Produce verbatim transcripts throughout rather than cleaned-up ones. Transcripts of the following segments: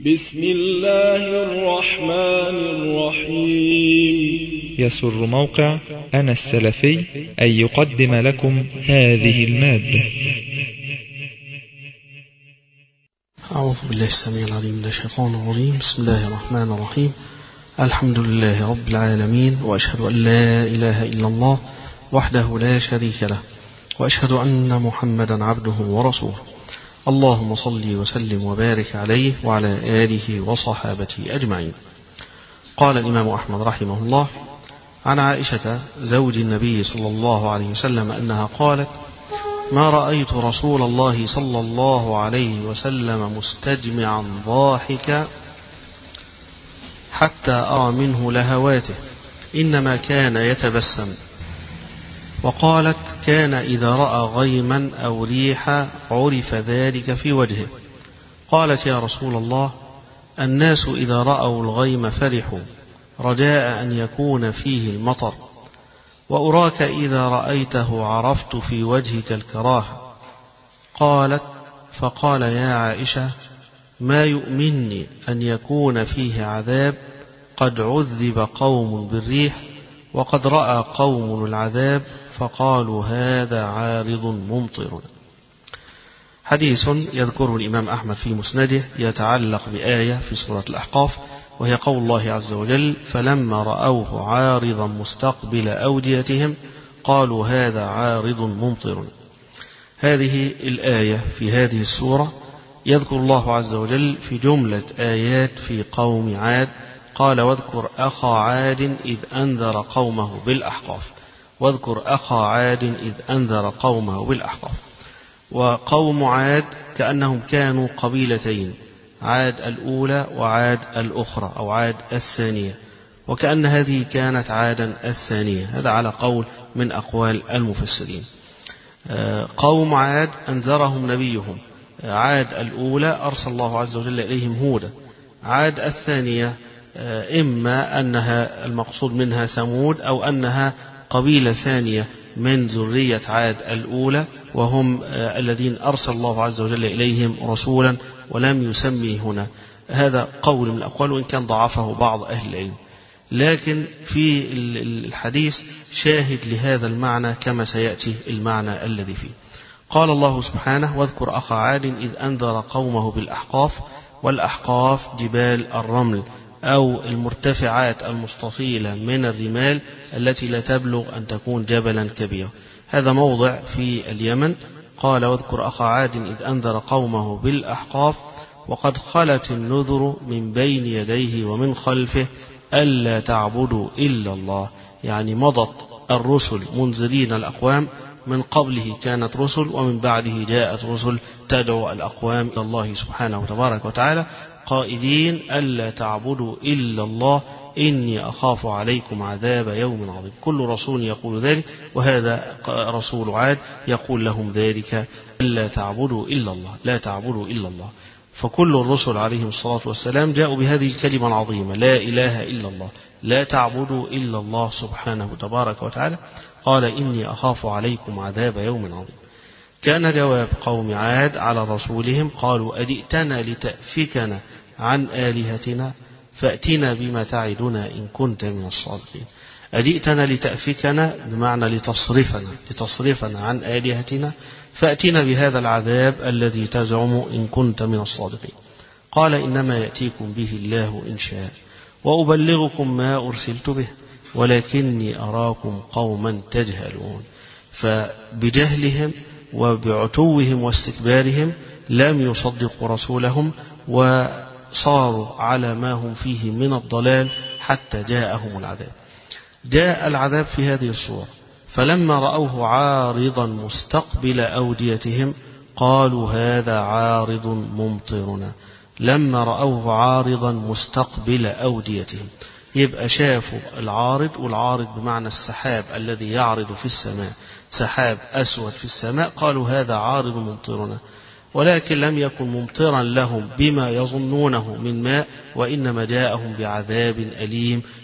بسم الله الرحمن الرحيم. يسر موقع أنا السلفي أن يقدم لكم هذه المادة. أعوذ بالله السميع العليم من الشيطان الرجيم. بسم الله الرحمن الرحيم. الحمد لله رب العالمين، وأشهد أن لا إله إلا الله وحده لا شريك له، وأشهد أن محمدا عبده ورسوله. اللهم صل وسلم وبارك عليه وعلى آله وصحابته أجمعين. قال الإمام أحمد رحمه الله عن عائشة زوج النبي صلى الله عليه وسلم أنها قالت: ما رأيت رسول الله صلى الله عليه وسلم مستجمعا ضاحكا حتى أرى منه لهواته، إنما كان يتبسم. وقالت: كان إذا رأى غيما أو ريحا عرف ذلك في وجهه. قالت: يا رسول الله، الناس إذا رأوا الغيم فرحوا رجاء أن يكون فيه المطر، وأراك إذا رأيته عرفت في وجهك الكراهة. قالت: فقال: يا عائشة، ما يؤمنني أن يكون فيه عذاب قد عذب قوم بالريح وقد رأى قوم العذاب فقالوا هذا عارض ممطر. حديث يذكره الإمام أحمد في مسنده يتعلق بآية في سورة الأحقاف، وهي قول الله عز وجل: فلما رأوه عارضا مستقبل أوديتهم قالوا هذا عارض ممطر. هذه الآية في هذه السورة يذكر الله عز وجل في جملة آيات في قوم عاد. قال: واذكر أخا عاد إذ أنذر قومه بالأحقاف. واذكر أخا عاد إذ أنذر قومه بالأحقاف. وقوم عاد كأنهم كانوا قبيلتين، عاد الأولى وعاد الأخرى أو عاد الثانية، وكأن هذه كانت عادا الثانية. هذا على قول من أقوال المفسرين. قوم عاد أنذرهم نبيهم. عاد الأولى أرسل الله عز وجل إليهم هودا. عاد الثانية إما أنها المقصود منها ثمود أو أنها قبيلة ثانية من ذرية عاد الأولى، وهم الذين أرسل الله عز وجل إليهم رسولا ولم يسمي هنا. هذا قول من الأقوال، وإن كان ضعفه بعض أهل العلم، لكن في الحديث شاهد لهذا المعنى كما سيأتي المعنى الذي فيه. قال الله سبحانه: واذكر أخا عاد إذ أنذر قومه بالأحقاف. والأحقاف جبال الرمل أو المرتفعات المستطيلة من الرمال التي لا تبلغ أن تكون جبلا كبيرا. هذا موضع في اليمن. قال: واذكر أخا عاد إذ أنذر قومه بالأحقاف وقد خلت النذر من بين يديه ومن خلفه ألا تعبدوا إلا الله. يعني مضت الرسل منذرين الأقوام، من قبله كانت رسل ومن بعده جاءت رسل تدعو الأقوام إلى الله سبحانه وتبارك وتعالى، قائلين ألا تعبدوا إلا الله إني أخاف عليكم عذاب يوم عظيم. كل رسول يقول ذلك، وهذا رسول عاد يقول لهم ذلك: ألا تعبدوا إلا الله، لا تعبدوا إلا الله. فكل الرسل عليهم الصلاة والسلام جاءوا بهذه الكلمة العظيمة: لا إله إلا الله، لا تعبدوا إلا الله سبحانه وتبارك وتعالى. قال: إني أخاف عليكم عذاب يوم عظيم. كان جواب قوم عاد على رسولهم: قالوا: أجئتنا لتأفكنا عن آلهتنا فأتنا بما تعدنا إن كنت من الصادقين. أجئتنا لتأفكنا بمعنى لتصرفنا لتصرفنا عن آلهتنا، فأتنا بهذا العذاب الذي تزعم إن كنت من الصادقين. قال: إنما يأتيكم به الله إن شاء، وأبلغكم ما أرسلت به، ولكني أراكم قوما تجهلون. فبجهلهم وبعتوهم واستكبارهم لم يصدقوا رسولهم، وصاروا على ما هم فيه من الضلال حتى جاءهم العذاب. جاء العذاب في هذه الصورة: فلما رأوه عارضا مستقبل أوديتهم قالوا هذا عارض ممطرنا. لما رأوه عارضا مستقبل أوديتهم، يبقى شافوا العارض، والعارض بمعنى السحاب الذي يعرض في السماء، سحاب أسود في السماء، قالوا هذا عارض ممطرنا. ولكن لم يكن ممطرا لهم بما يظنونه من ماء، وإنما جاءهم بعذاب أليم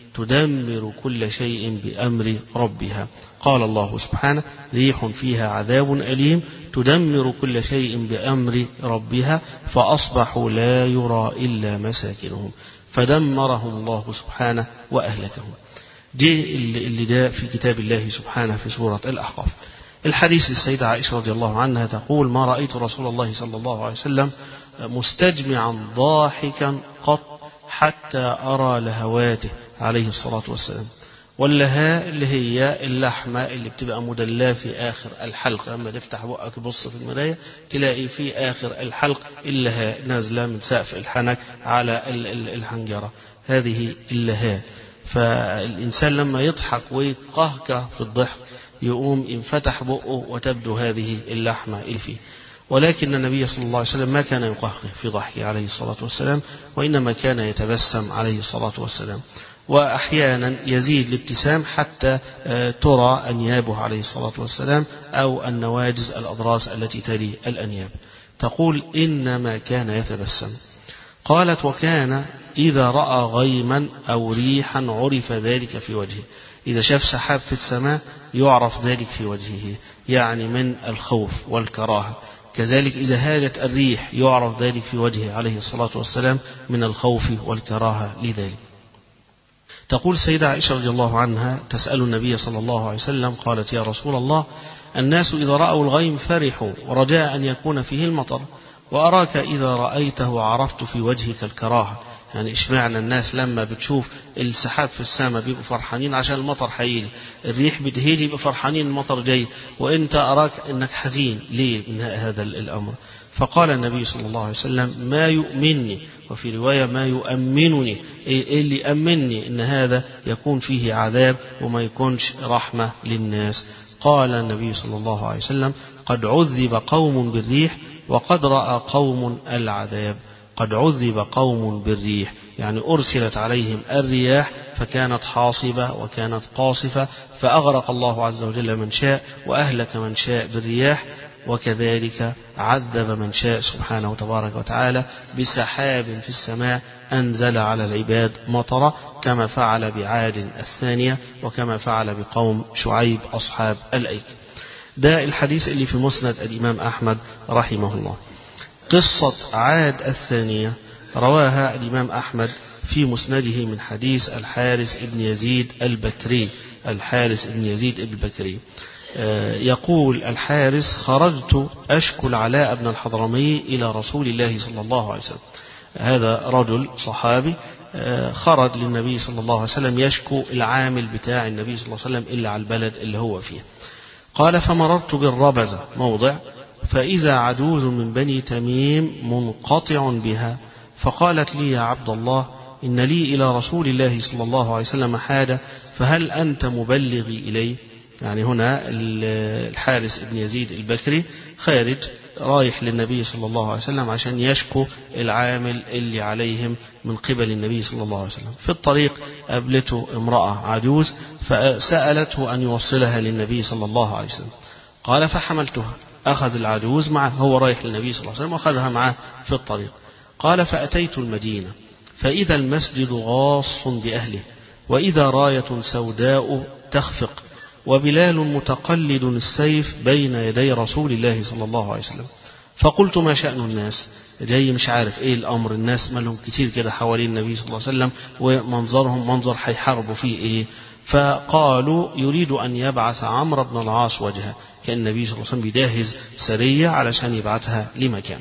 تدمر كل شيء بأمر ربها. قال الله سبحانه: ريح فيها عذاب أليم تدمر كل شيء بأمر ربها فأصبحوا لا يرى إلا مساكنهم فدمرهم الله سبحانه وأهلكهم. دي اللي ده في كتاب الله سبحانه في سورة الأحقاف. الحديث السيدة عائشة رضي الله عنها تقول: ما رأيت رسول الله صلى الله عليه وسلم مستجمعا ضاحكا قط حتى أرى لهواته عليه الصلاة والسلام. واللهاء اللي هي اللحمة اللي بتبقى مدلاة في آخر الحلق، لما تفتح بقك تبص في المراية تلاقي في آخر الحلق اللهاء نازلة من سقف الحنك على الحنجرة، هذه اللهاء. فالإنسان لما يضحك ويقهقه في الضحك يقوم انفتح بقه وتبدو هذه اللحمة اللي فيه. ولكن النبي صلى الله عليه وسلم ما كان يقهقه في ضحكه عليه الصلاة والسلام، وإنما كان يتبسم عليه الصلاة والسلام. وأحيانا يزيد الابتسام حتى ترى أنيابه عليه الصلاة والسلام أو النواجز الأضراس التي تلي الأنياب. تقول: إنما كان يتبسم. قالت: وكان إذا رأى غيما أو ريحا عرف ذلك في وجهه. إذا شاف سحاب في السماء يعرف ذلك في وجهه، يعني من الخوف والكراهة. كذلك إذا هاجت الريح يعرف ذلك في وجهه عليه الصلاة والسلام من الخوف والكراهة لذلك. تقول سيدة عائشة رضي الله عنها تسأل النبي صلى الله عليه وسلم قالت: يا رسول الله، الناس إذا رأوا الغيم فرحوا ورجاء أن يكون فيه المطر، وأراك إذا رأيته عرفت في وجهك الكراهة. يعني اشمعنى الناس لما بتشوف السحاب في السماء بيبقوا فرحانين عشان المطر حيجي، الريح بتهيجي يبقى فرحانين المطر جاي، وانت أراك انك حزين ليه من هذا الأمر؟ فقال النبي صلى الله عليه وسلم: ما يؤمنني، وفي رواية ما يؤمنني، إيه اللي يؤمنني إن هذا يكون فيه عذاب وما يكونش رحمة للناس؟ قال النبي صلى الله عليه وسلم: قد عذب قوم بالريح وقد رأى قوم العذاب. قد عذب قوم بالريح يعني أرسلت عليهم الرياح فكانت حاصبة وكانت قاصفة، فأغرق الله عز وجل من شاء وأهلك من شاء بالرياح، وكذلك عذب من شاء سبحانه وتبارك وتعالى بسحاب في السماء أنزل على العباد مطرا، كما فعل بعاد الثانية وكما فعل بقوم شعيب أصحاب الأيك. ده الحديث اللي في مسند الإمام أحمد رحمه الله. قصة عاد الثانية رواها الإمام أحمد في مسنده من حديث الحارث بن يزيد البكري. الحارث بن يزيد البكري يقول الحارث: خرجت أشكو العلاء بن الحضرمي إلى رسول الله صلى الله عليه وسلم. هذا رجل صحابي خرج للنبي صلى الله عليه وسلم يشكو العامل بتاع النبي صلى الله عليه وسلم إلا على البلد اللي هو فيه. قال: فمررت بالربزة موضع، فإذا عجوز من بني تميم منقطع بها، فقالت لي: يا عبد الله، إن لي إلى رسول الله صلى الله عليه وسلم حاجة، فهل أنت مبلغي إليه؟ يعني هنا الحارث بن يزيد البكري خارج رايح للنبي صلى الله عليه وسلم عشان يشكو العامل اللي عليهم من قبل النبي صلى الله عليه وسلم. في الطريق قابلته امرأة عجوز فسألته أن يوصلها للنبي صلى الله عليه وسلم. قال: فحملتها. أخذ العجوز معه، هو رايح للنبي صلى الله عليه وسلم وأخذها معه في الطريق. قال: فأتيت المدينة فإذا المسجد غاص بأهله، وإذا راية سوداء تخفق، وبلال متقلد السيف بين يدي رسول الله صلى الله عليه وسلم. فقلت: ما شأن الناس؟ جاي مش عارف ايه الامر، الناس مالهم كتير كده حوالين النبي صلى الله عليه وسلم ومنظرهم منظر هيحاربوا فيه ايه؟ فقالوا: يريد ان يبعث عمرو بن العاص وجهه، كان النبي صلى الله عليه وسلم بيجهز سرية علشان يبعثها لمكان.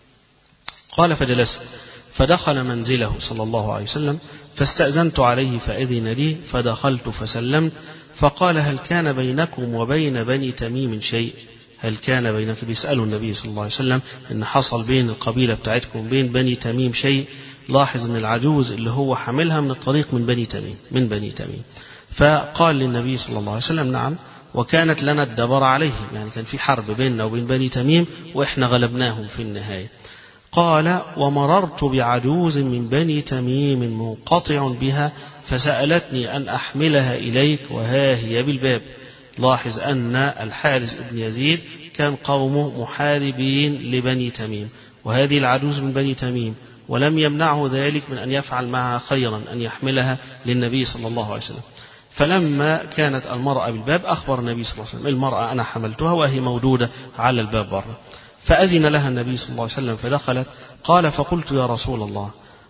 قال: فجلست فدخل منزله صلى الله عليه وسلم، فاستأذنت عليه فأذن لي، فدخلت فسلمت، فقال: هل كان بينكم وبين بني تميم شيء؟ هل كان بينك؟ بيسألوا النبي صلى الله عليه وسلم إن حصل بين القبيلة بتاعتكم وبين بني تميم شيء. لاحظ أن العجوز اللي هو حملها من الطريق من بني تميم من بني تميم. فقال للنبي صلى الله عليه وسلم: نعم، وكانت لنا الدبر عليهم، يعني كان في حرب بيننا وبين بني تميم وإحنا غلبناهم في النهاية. قال: ومررت بعجوز من بني تميم منقطع بها، فسألتني أن أحملها إليك وها هي بالباب. لاحظ أن الحارث بن يزيد كان قومه محاربين لبني تميم، وهذه العجوز من بني تميم، ولم يمنعه ذلك من أن يفعل معها خيرا، أن يحملها للنبي صلى الله عليه وسلم. فلما كانت المرأة بالباب أخبر النبي صلى الله عليه وسلم: المرأة أنا حملتها وهي موجودة على الباب بره. فأذن لها النبي صلى الله عليه وسلم فدخلت. قال: فقلت: يا رسول الله،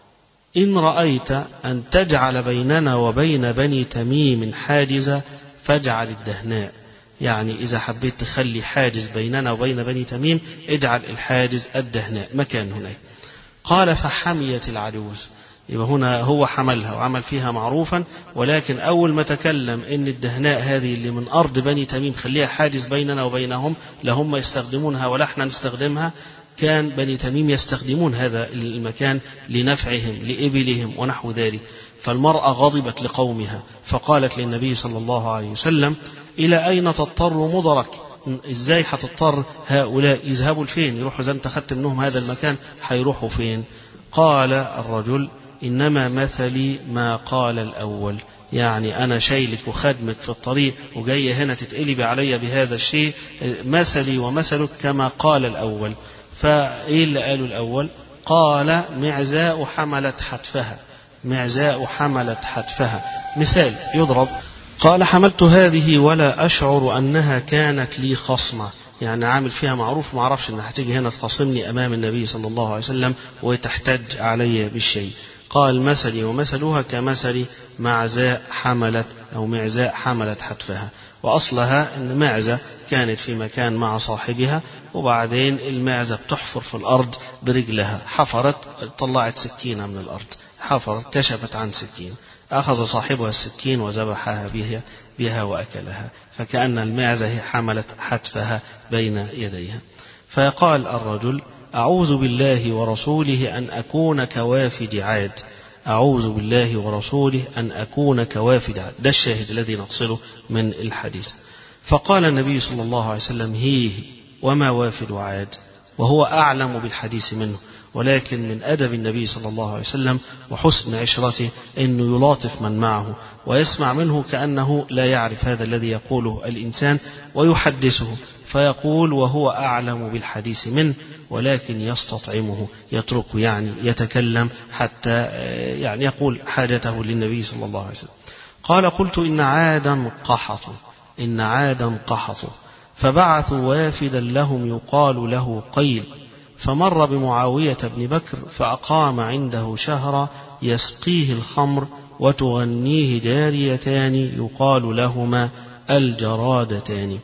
إن رأيت أن تجعل بيننا وبين بني تميم حاجزا فاجعل الدهناء، يعني إذا حبيت تخلي حاجز بيننا وبين بني تميم اجعل الحاجز الدهناء مكان هناك. قال: فحميت العجوز. يبقى هنا هو حملها وعمل فيها معروفا، ولكن أول ما تكلم إن الدهناء هذه اللي من أرض بني تميم خليها حاجز بيننا وبينهم، لا هم يستخدمونها ولا احنا نستخدمها، كان بني تميم يستخدمون هذا المكان لنفعهم لإبلهم ونحو ذلك. فالمرأة غضبت لقومها فقالت للنبي صلى الله عليه وسلم: إلى أين تضطر مضرك؟ إزاي هتضطر هؤلاء يذهبوا لفين؟ يروحوا إذا أنت أخذت منهم هذا المكان هيروحوا فين؟ قال الرجل: إنما مثلي ما قال الأول، يعني أنا شايلك وخدمك في الطريق وجاي هنا تتقلبي علي بهذا الشيء، مثلي ومثلك كما قال الأول. فإيه اللي قالوا الأول؟ قال: معزاء حملت حتفها، معزاء حملت حتفها، مثال يضرب. قال: حملت هذه ولا أشعر أنها كانت لي خصمة، يعني عامل فيها معروف ما أعرفش أنها هتيجي هنا تخاصمني أمام النبي صلى الله عليه وسلم وتحتج علي بالشيء. قال: مثلي ومثلها كمثل معزاء حملت أو معزاء حملت حتفها. وأصلها أن معزة كانت في مكان مع صاحبها، وبعدين المعزة بتحفر في الأرض برجلها، حفرت طلعت سكينة من الأرض، حفرت كشفت عن سكين، أخذ صاحبها السكين وذبحها بها, بها وأكلها، فكأن المعزة هي حملت حتفها بين يديها. فقال الرجل: أعوذ بالله ورسوله أن أكون كوافد عاد، أعوذ بالله ورسوله أن أكون كوافد عاد. ده الشاهد الذي نقصده من الحديث. فقال النبي صلى الله عليه وسلم: هيه وما وافد عاد، وهو أعلم بالحديث منه، ولكن من أدب النبي صلى الله عليه وسلم وحسن عشرته أنه يلاطف من معه ويسمع منه كأنه لا يعرف هذا الذي يقوله الإنسان ويحدثه، فيقول وهو أعلم بالحديث منه، ولكن يستطعمه، يتركه يعني يتكلم حتى يعني يقول حاجته للنبي صلى الله عليه وسلم. قال: قلت: إن عادا قحطوا، إن عادا قحطوا، فبعثوا وافدا لهم يقال له قيل، فمر بمعاوية بن بكر فأقام عنده شهرا يسقيه الخمر وتغنيه جاريتان يقال لهما الجرادتان.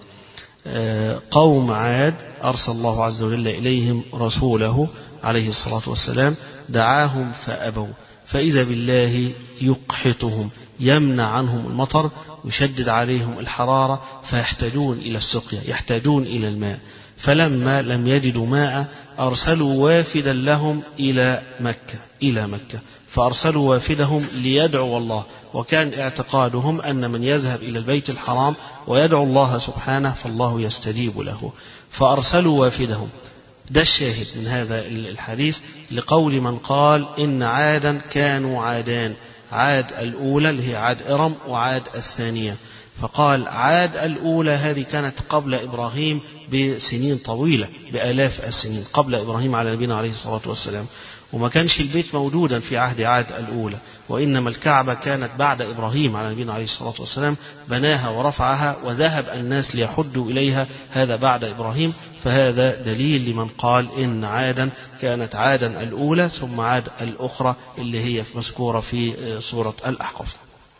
قوم عاد أرسل الله عز وجل إليهم رسوله عليه الصلاة والسلام، دعاهم فأبوا، فإذا بالله يقحطهم، يمنع عنهم المطر، يشدد عليهم الحرارة، فيحتاجون إلى السقيا، يحتاجون إلى الماء. فلما لم يجدوا ماء أرسلوا وافدا لهم إلى مكة إلى مكة فأرسلوا وافدهم ليدعوا الله، وكان اعتقادهم أن من يذهب إلى البيت الحرام ويدعو الله سبحانه فالله يستجيب له، فأرسلوا وافدهم. ده الشاهد من هذا الحديث لقول من قال إن عادا كانوا عادان، عاد الأولى اللي هي عاد إرم وعاد الثانية. فقال عاد الأولى هذه كانت قبل إبراهيم بسنين طويلة، بآلاف السنين قبل إبراهيم على نبينا عليه الصلاة والسلام، وما كانش البيت موجودا في عهد عاد الأولى، وإنما الكعبة كانت بعد إبراهيم على نبينا عليه الصلاة والسلام، بناها ورفعها وذهب الناس ليحدوا إليها، هذا بعد إبراهيم. فهذا دليل لمن قال إن عادا كانت عادا الأولى ثم عاد الأخرى اللي هي مذكورة في سورة الأحقاف.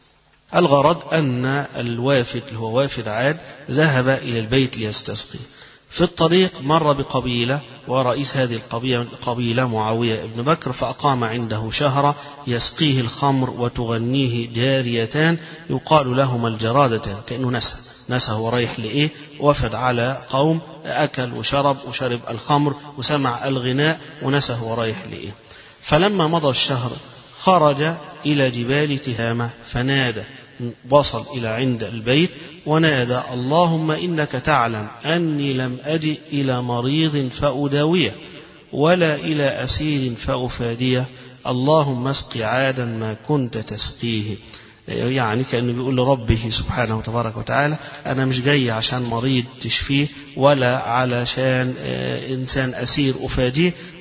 الغرض أن الوافد اللي هو وافد عاد ذهب إلى البيت ليستسقي. في الطريق مر بقبيلة، ورئيس هذه القبيلة معاوية بن بكر، فأقام عنده شهرا يسقيه الخمر وتغنيه جاريتان يقال لهما الجرادتان، كأنه نسى نسى هو رايح لإيه، وفد على قوم أكل وشرب وشرب الخمر وسمع الغناء ونسى هو رايح لإيه. فلما مضى الشهر خرج إلى جبال تهامة فنادى، وصل إلى عند البيت ونادى: اللهم إنك تعلم أني لم أجئ إلى مريض فأداويه ولا إلى أسير فأفاديه، اللهم اسق عادا ما كنت تسقيه. يعني كأنه بيقول لربه سبحانه وتبارك وتعالى أنا مش جاي عشان مريض تشفيه ولا علشان إنسان أسير أفاديه،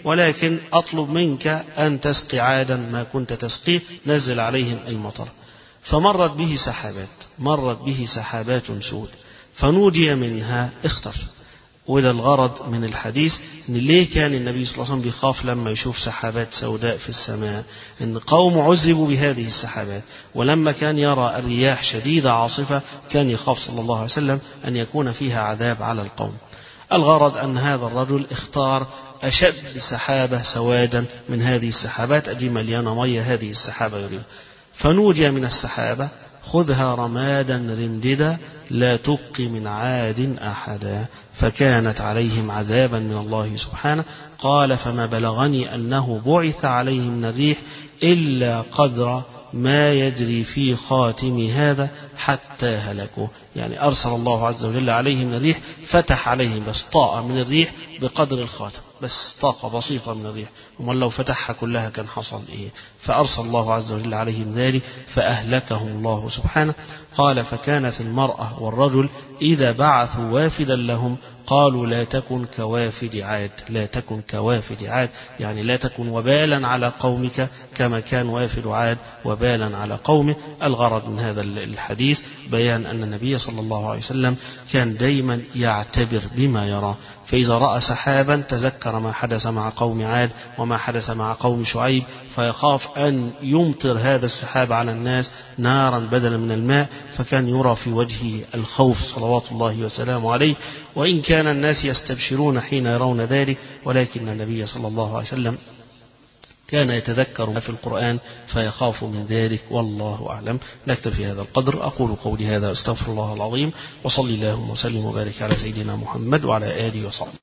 ولكن أطلب منك أن تسقي عادا ما كنت تسقيه، نزل عليهم المطر. فمرت به سحابات مرت به سحابات سود، فنودي منها اختر. وده الغرض من الحديث، ان ليه كان النبي صلى الله عليه وسلم بيخاف لما يشوف سحابات سوداء في السماء؟ ان قوم عذبوا بهذه السحابات، ولما كان يرى الرياح شديدة عاصفة كان يخاف صلى الله عليه وسلم أن يكون فيها عذاب على القوم. الغرض أن هذا الرجل اختار أشد سحابة سوادا من هذه السحابات، أدي مليانة مية هذه السحابة يريد. فنودي من السحابة خذها رمادا رمددا لا تبقي من عاد أحدا، فكانت عليهم عذابا من الله سبحانه. قال فما بلغني أنه بعث عليهم من الريح إلا قدر ما يجري في خاتم هذا حتى هلكوا. يعني أرسل الله عز وجل عليهم من الريح، فتح عليهم بس طاقة من الريح بقدر الخاتم، بس طاقة بسيطة من الريح، ومن لو فتحها كلها كان حصل إيه؟ فأرسل الله عز وجل عليهم ذلك فأهلكهم الله سبحانه. قال فكانت المرأة والرجل إذا بعثوا وافدا لهم قالوا لا تكن كوافد عاد، لا تكن كوافد عاد، يعني لا تكن وبالا على قومك كما كان وافد عاد وبالا على قومه. الغرض من هذا الحديث بيان أن النبي صلى الله عليه وسلم كان دايما يعتبر بما يرى، فإذا رأى سحابا تذكر ما حدث مع قوم عاد وما حدث مع قوم شعيب، فيخاف أن يمطر هذا السحاب على الناس نارا بدلا من الماء، فكان يرى في وجهه الخوف صلوات الله وسلامه عليه. وإن كان الناس يستبشرون حين يرون ذلك، ولكن النبي صلى الله عليه وسلم كان يتذكر ما في القرآن فيخاف من ذلك، والله أعلم. نكتفي هذا القدر. أقول قولي هذا أستغفر الله العظيم، وصلي اللهم وسلم وبارك على سيدنا محمد وعلى آله وصحبه.